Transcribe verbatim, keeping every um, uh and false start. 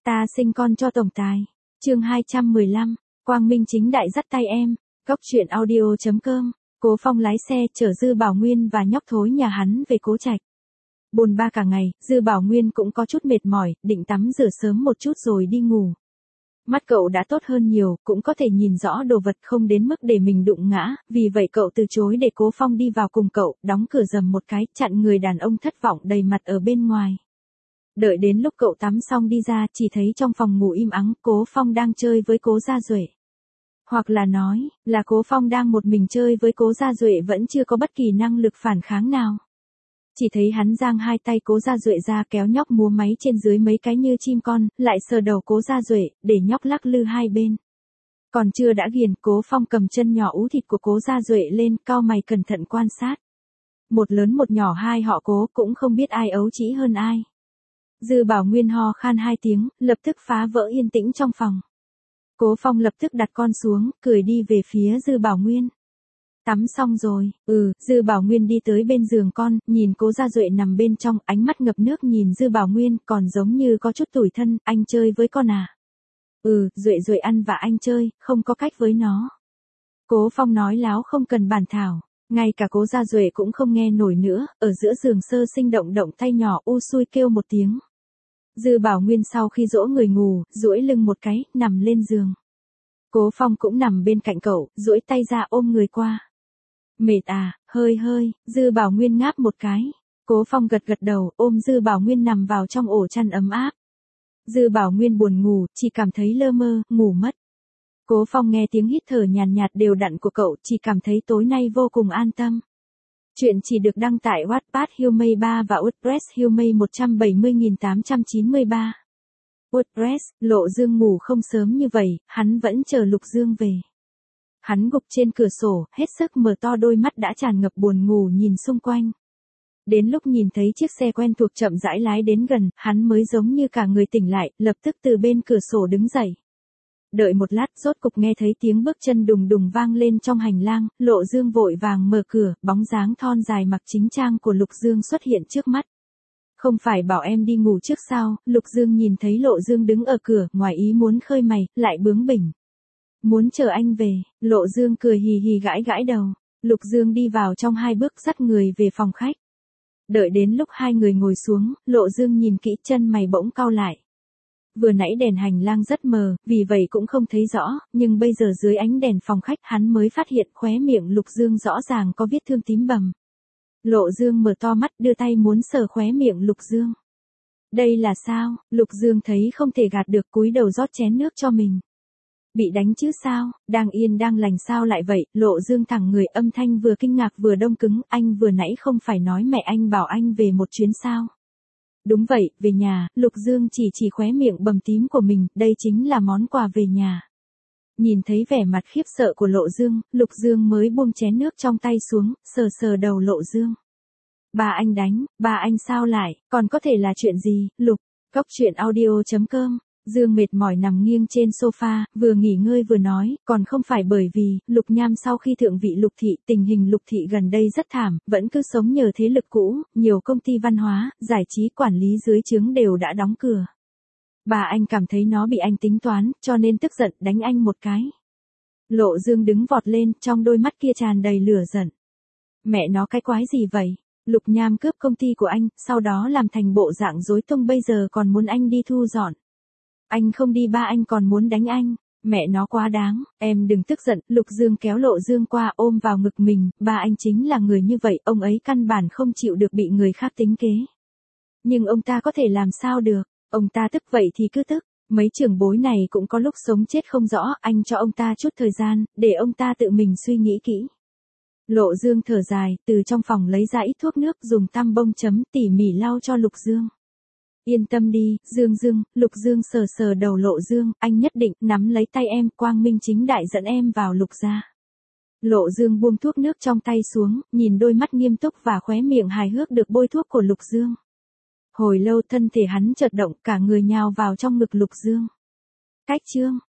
Ta sinh con cho tổng tài. Chương hai trăm mười lăm, Quang Minh chính đại dắt tay em. Góc truyện audio chấm com. Cố Phong lái xe chở Dư Bảo Nguyên và nhóc thối nhà hắn về Cố Trạch. Bồn ba cả ngày, Dư Bảo Nguyên cũng có chút mệt mỏi, định tắm rửa sớm một chút rồi đi ngủ. Mắt cậu đã tốt hơn nhiều, cũng có thể nhìn rõ đồ vật không đến mức để mình đụng ngã, vì vậy cậu từ chối để Cố Phong đi vào cùng cậu, đóng cửa rầm một cái, chặn người đàn ông thất vọng đầy mặt ở bên ngoài. Đợi đến lúc cậu tắm xong đi ra, chỉ thấy trong phòng ngủ im ắng, Cố Phong đang chơi với Cố Gia Duệ. Hoặc là nói, là Cố Phong đang một mình chơi với Cố Gia Duệ vẫn chưa có bất kỳ năng lực phản kháng nào. Chỉ thấy hắn giang hai tay Cố Gia Duệ ra kéo nhóc múa máy trên dưới mấy cái như chim con, lại sờ đầu Cố Gia Duệ, để nhóc lắc lư hai bên. Còn chưa đã ghiền, Cố Phong cầm chân nhỏ ú thịt của Cố Gia Duệ lên, cau mày cẩn thận quan sát. Một lớn một nhỏ hai họ Cố cũng không biết ai ấu trĩ hơn ai. Dư Bảo Nguyên ho khan hai tiếng, lập tức phá vỡ yên tĩnh trong phòng. Cố Phong lập tức đặt con xuống, cười đi về phía Dư Bảo Nguyên. Tắm xong rồi, ừ, Dư Bảo Nguyên đi tới bên giường con, nhìn Cố Gia Duệ nằm bên trong, ánh mắt ngập nước nhìn Dư Bảo Nguyên, còn giống như có chút tủi thân, anh chơi với con à? Ừ, Duệ Duệ ăn và anh chơi, không có cách với nó. Cố Phong nói láo không cần bàn thảo, ngay cả Cố Gia Duệ cũng không nghe nổi nữa, ở giữa giường sơ sinh động động tay nhỏ u xui kêu một tiếng. Dư Bảo Nguyên sau khi dỗ người ngủ, duỗi lưng một cái, nằm lên giường. Cố Phong cũng nằm bên cạnh cậu, duỗi tay ra ôm người qua. Mệt à, hơi hơi, Dư Bảo Nguyên ngáp một cái. Cố Phong gật gật đầu, ôm Dư Bảo Nguyên nằm vào trong ổ chăn ấm áp. Dư Bảo Nguyên buồn ngủ, chỉ cảm thấy lơ mơ, ngủ mất. Cố Phong nghe tiếng hít thở nhàn nhạt đều đặn của cậu, chỉ cảm thấy tối nay vô cùng an tâm. Chuyện chỉ được đăng tại Wattpad Humay ba và WordPress Humay một trăm bảy mươi nghìn tám trăm chín mươi ba. WordPress, Lộ Dương ngủ không sớm như vậy, hắn vẫn chờ Lục Dương về. Hắn gục trên cửa sổ, hết sức mở to đôi mắt đã tràn ngập buồn ngủ nhìn xung quanh. Đến lúc nhìn thấy chiếc xe quen thuộc chậm rãi lái đến gần, hắn mới giống như cả người tỉnh lại, lập tức từ bên cửa sổ đứng dậy. Đợi một lát, rốt cục nghe thấy tiếng bước chân đùng đùng vang lên trong hành lang, Lộ Dương vội vàng mở cửa, bóng dáng thon dài mặc chính trang của Lục Dương xuất hiện trước mắt. Không phải bảo em đi ngủ trước sao? Lục Dương nhìn thấy Lộ Dương đứng ở cửa, ngoài ý muốn khơi mày, lại bướng bỉnh. Muốn chờ anh về, Lộ Dương cười hì hì gãi gãi đầu. Lục Dương đi vào trong hai bước dắt người về phòng khách. Đợi đến lúc hai người ngồi xuống, Lộ Dương nhìn kỹ chân mày bỗng cau lại. Vừa nãy đèn hành lang rất mờ, vì vậy cũng không thấy rõ, nhưng bây giờ dưới ánh đèn phòng khách hắn mới phát hiện khóe miệng Lục Dương rõ ràng có vết thương tím bầm. Lộ Dương mở to mắt đưa tay muốn sờ khóe miệng Lục Dương. Đây là sao? Lục Dương thấy không thể gạt được cúi đầu rót chén nước cho mình. Bị đánh chứ sao? Đang yên đang lành sao lại vậy? Lộ Dương thẳng người âm thanh vừa kinh ngạc vừa đông cứng, anh vừa nãy không phải nói mẹ anh bảo anh về một chuyến sao? Đúng vậy, về nhà. Lục Dương chỉ chỉ khóe miệng bầm tím của mình, đây chính là món quà về nhà. Nhìn thấy vẻ mặt khiếp sợ của Lộ Dương, Lục Dương mới buông chén nước trong tay xuống, sờ sờ đầu Lộ Dương. Ba anh đánh, ba anh sao lại, còn có thể là chuyện gì? Lục, góc truyện audio chấm com. Dương mệt mỏi nằm nghiêng trên sofa, vừa nghỉ ngơi vừa nói, còn không phải bởi vì, Lục Nham sau khi thượng vị Lục Thị, tình hình Lục Thị gần đây rất thảm, vẫn cứ sống nhờ thế lực cũ, nhiều công ty văn hóa, giải trí quản lý dưới trướng đều đã đóng cửa. Bà anh cảm thấy nó bị anh tính toán, cho nên tức giận đánh anh một cái. Lộ Dương đứng vọt lên, trong đôi mắt kia tràn đầy lửa giận. Mẹ nó cái quái gì vậy? Lục Nham cướp công ty của anh, sau đó làm thành bộ dạng rối tung bây giờ còn muốn anh đi thu dọn. Anh không đi ba anh còn muốn đánh anh, mẹ nó quá đáng, em đừng tức giận. Lục Dương kéo Lộ Dương qua ôm vào ngực mình, ba anh chính là người như vậy, ông ấy căn bản không chịu được bị người khác tính kế. Nhưng ông ta có thể làm sao được, ông ta tức vậy thì cứ tức, mấy trưởng bối này cũng có lúc sống chết không rõ, anh cho ông ta chút thời gian, để ông ta tự mình suy nghĩ kỹ. Lộ Dương thở dài, từ trong phòng lấy ra ít thuốc nước dùng tăm bông chấm tỉ mỉ lau cho Lục Dương. Yên tâm đi, Dương Dương, Lục Dương sờ sờ đầu Lộ Dương, anh nhất định nắm lấy tay em, quang minh chính đại dẫn em vào Lục gia. Lộ Dương buông thuốc nước trong tay xuống, nhìn đôi mắt nghiêm túc và khóe miệng hài hước được bôi thuốc của Lục Dương. Hồi lâu thân thể hắn chợt động, cả người nhào vào trong ngực Lục Dương. Cách chương